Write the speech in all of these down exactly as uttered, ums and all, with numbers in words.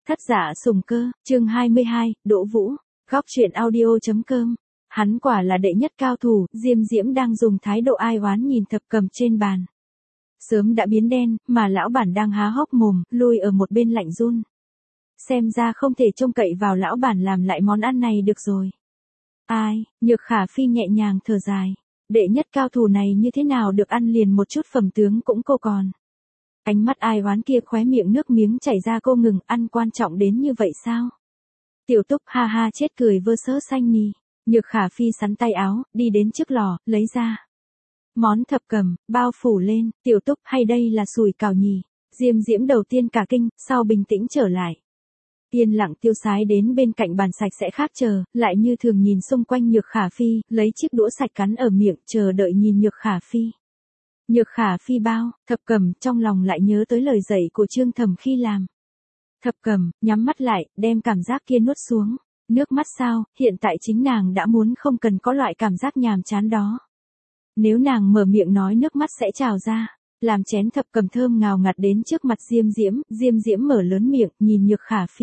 Thất Dạ Sùng Cơ, chương hai mươi hai, Đỗ Vũ, góc truyện audio.com. Hắn quả là đệ nhất cao thủ, Diêm Diễm đang dùng thái độ ai oán nhìn thập cầm trên bàn. Sớm đã biến đen, mà lão bản đang há hốc mồm, lui ở một bên lạnh run. Xem ra không thể trông cậy vào lão bản làm lại món ăn này được rồi. Ai, Nhược Khả Phi nhẹ nhàng thở dài. Đệ nhất cao thủ này như thế nào được ăn liền một chút phẩm tướng cũng cô còn. Ánh mắt ai oán kia khóe miệng nước miếng chảy ra cô ngừng, ăn quan trọng đến như vậy sao? Tiểu Túc ha ha chết cười vơ sớ xanh nì. Nhược Khả Phi sắn tay áo, đi đến trước lò, lấy ra món thập cầm, bao phủ lên. Tiểu Túc hay đây là sủi cảo nhỉ? Diêm Diễm đầu tiên cả kinh, sau bình tĩnh trở lại. Yên lặng tiêu sái đến bên cạnh bàn sạch sẽ khác chờ, lại như thường nhìn xung quanh Nhược Khả Phi, lấy chiếc đũa sạch cắn ở miệng, chờ đợi nhìn Nhược Khả Phi. Nhược Khả Phi bao, thập cầm, trong lòng lại nhớ tới lời dạy của Trương Thẩm khi làm. Thập cầm, nhắm mắt lại, đem cảm giác kia nuốt xuống. Nước mắt sao, hiện tại chính nàng đã muốn không cần có loại cảm giác nhàm chán đó. Nếu nàng mở miệng nói nước mắt sẽ trào ra, làm chén thập cầm thơm ngào ngạt đến trước mặt Diêm Diễm, Diêm Diễm mở lớn miệng, nhìn Nhược Khả Phi.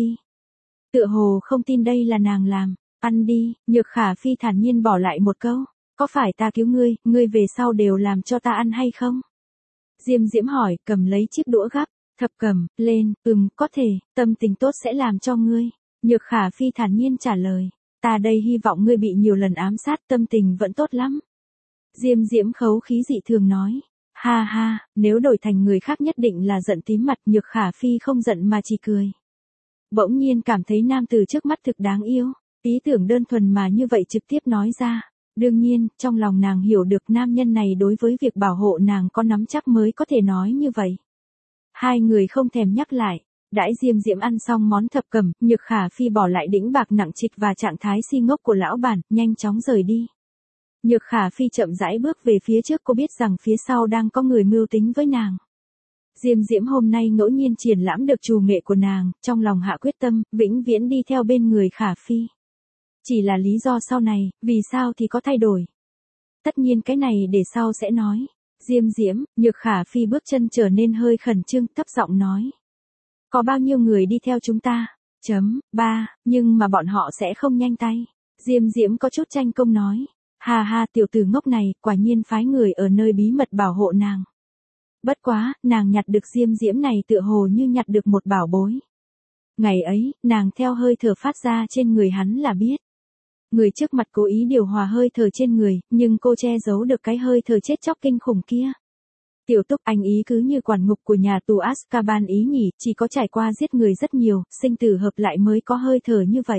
Tựa hồ không tin đây là nàng làm, ăn đi, Nhược Khả Phi thản nhiên bỏ lại một câu, có phải ta cứu ngươi, ngươi về sau đều làm cho ta ăn hay không? Diêm Diễm hỏi, cầm lấy chiếc đũa gắp, thập cầm, lên, ừm, có thể, tâm tình tốt sẽ làm cho ngươi. Nhược Khả Phi thản nhiên trả lời, ta đây hy vọng ngươi bị nhiều lần ám sát tâm tình vẫn tốt lắm. Diêm Diễm khấu khí dị thường nói, ha ha, nếu đổi thành người khác nhất định là giận tím mặt. Nhược Khả Phi không giận mà chỉ cười. Bỗng nhiên cảm thấy nam tử trước mắt thực đáng yêu, ý tưởng đơn thuần mà như vậy trực tiếp nói ra. Đương nhiên, trong lòng nàng hiểu được nam nhân này đối với việc bảo hộ nàng có nắm chắc mới có thể nói như vậy. Hai người không thèm nhắc lại. Đãi Diêm Diễm ăn xong món thập cầm, Nhược Khả Phi bỏ lại đĩnh bạc nặng trịch và trạng thái si ngốc của lão bản, nhanh chóng rời đi. Nhược Khả Phi chậm rãi bước về phía trước, cô biết rằng phía sau đang có người mưu tính với nàng. Diêm Diễm hôm nay ngẫu nhiên triển lãm được trù nghệ của nàng, trong lòng hạ quyết tâm, vĩnh viễn đi theo bên người Khả Phi. Chỉ là lý do sau này, vì sao thì có thay đổi. Tất nhiên cái này để sau sẽ nói. Diêm Diễm, Nhược Khả Phi bước chân trở nên hơi khẩn trương, thấp giọng nói. Có bao nhiêu người đi theo chúng ta? Chấm, ba, nhưng mà bọn họ sẽ không nhanh tay. Diêm Diễm có chút tranh công nói. Ha ha, tiểu tử ngốc này, quả nhiên phái người ở nơi bí mật bảo hộ nàng. Bất quá, nàng nhặt được Diêm Diễm này tựa hồ như nhặt được một bảo bối. Ngày ấy, nàng theo hơi thở phát ra trên người hắn là biết. Người trước mặt cố ý điều hòa hơi thở trên người, nhưng cô che giấu được cái hơi thở chết chóc kinh khủng kia. Tiểu Túc, anh ý cứ như quản ngục của nhà tù Azkaban ý nhỉ, chỉ có trải qua giết người rất nhiều, sinh tử hợp lại mới có hơi thở như vậy.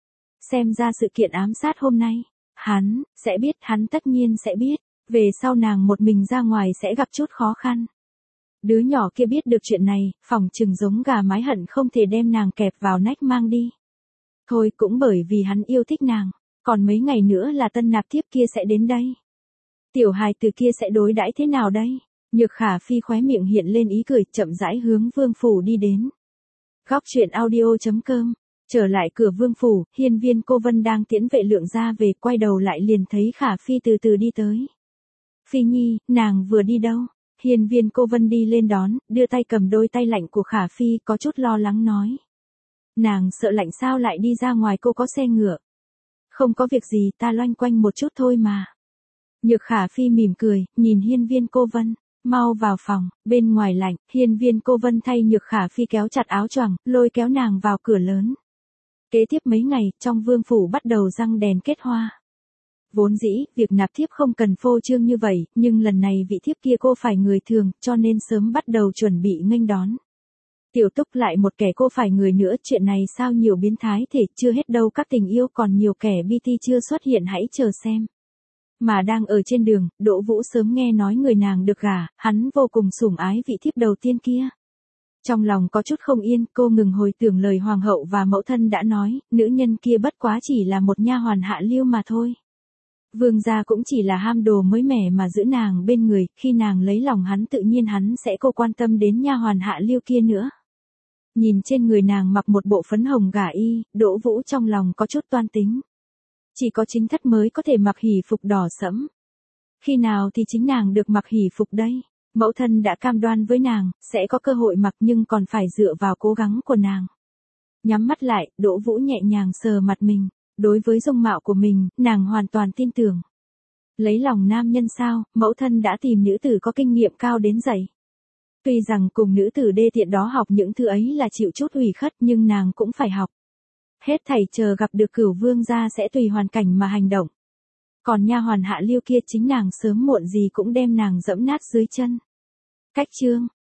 Xem ra sự kiện ám sát hôm nay, hắn, sẽ biết, hắn tất nhiên sẽ biết, về sau nàng một mình ra ngoài sẽ gặp chút khó khăn. Đứa nhỏ kia biết được chuyện này, phỏng chừng giống gà mái hận không thể đem nàng kẹp vào nách mang đi. Thôi cũng bởi vì hắn yêu thích nàng, còn mấy ngày nữa là tân nạp thiếp kia sẽ đến đây. Tiểu hài từ kia sẽ đối đãi thế nào đây? Nhược Khả Phi khóe miệng hiện lên ý cười, chậm rãi hướng vương phủ đi đến. Góc truyện audio.com. Trở lại cửa vương phủ, hiên viên cô Vân đang tiễn vệ lượng ra về, quay đầu lại liền thấy Khả Phi từ từ đi tới. Phi Nhi, nàng vừa đi đâu? Hiên viên cô Vân đi lên đón, đưa tay cầm đôi tay lạnh của Khả Phi, có chút lo lắng nói. Nàng sợ lạnh sao lại đi ra ngoài, cô có xe ngựa? Không có việc gì, ta loanh quanh một chút thôi mà. Nhược Khả Phi mỉm cười, nhìn hiên viên cô Vân. Mau vào phòng, bên ngoài lạnh. Hiên viên cô Vân thay Nhược Khả Phi kéo chặt áo choàng, lôi kéo nàng vào cửa lớn. Kế tiếp mấy ngày, trong vương phủ bắt đầu răng đèn kết hoa. Vốn dĩ, việc nạp thiếp không cần phô trương như vậy, nhưng lần này vị thiếp kia cô phải người thường, cho nên sớm bắt đầu chuẩn bị nghênh đón. Tiểu Túc lại một kẻ cô phải người nữa, chuyện này sao nhiều biến thái thể, chưa hết đâu, các tình yêu còn nhiều kẻ bê tê chưa xuất hiện, hãy chờ xem. Mà đang ở trên đường, Đỗ Vũ sớm nghe nói người nàng được gả, hắn vô cùng sủng ái vị thiếp đầu tiên kia. Trong lòng có chút không yên, cô ngừng hồi tưởng lời hoàng hậu và mẫu thân đã nói, nữ nhân kia bất quá chỉ là một nha hoàn hạ lưu mà thôi. Vương gia cũng chỉ là ham đồ mới mẻ mà giữ nàng bên người, khi nàng lấy lòng hắn tự nhiên hắn sẽ cô quan tâm đến nha hoàn hạ lưu kia nữa. Nhìn trên người nàng mặc một bộ phấn hồng gả y, Đỗ Vũ trong lòng có chút toan tính. Chỉ có chính thất mới có thể mặc hỷ phục đỏ sẫm. Khi nào thì chính nàng được mặc hỷ phục đây? Mẫu thân đã cam đoan với nàng, sẽ có cơ hội mặc nhưng còn phải dựa vào cố gắng của nàng. Nhắm mắt lại, Đỗ Vũ nhẹ nhàng sờ mặt mình. Đối với dung mạo của mình, nàng hoàn toàn tin tưởng. Lấy lòng nam nhân sao, mẫu thân đã tìm nữ tử có kinh nghiệm cao đến dạy. Tuy rằng cùng nữ tử đê tiện đó học những thứ ấy là chịu chút ủy khất nhưng nàng cũng phải học. Hết thảy chờ gặp được Cửu Vương gia sẽ tùy hoàn cảnh mà hành động. Còn nha hoàn Hạ Liêu kia chính nàng sớm muộn gì cũng đem nàng dẫm nát dưới chân. Cách chương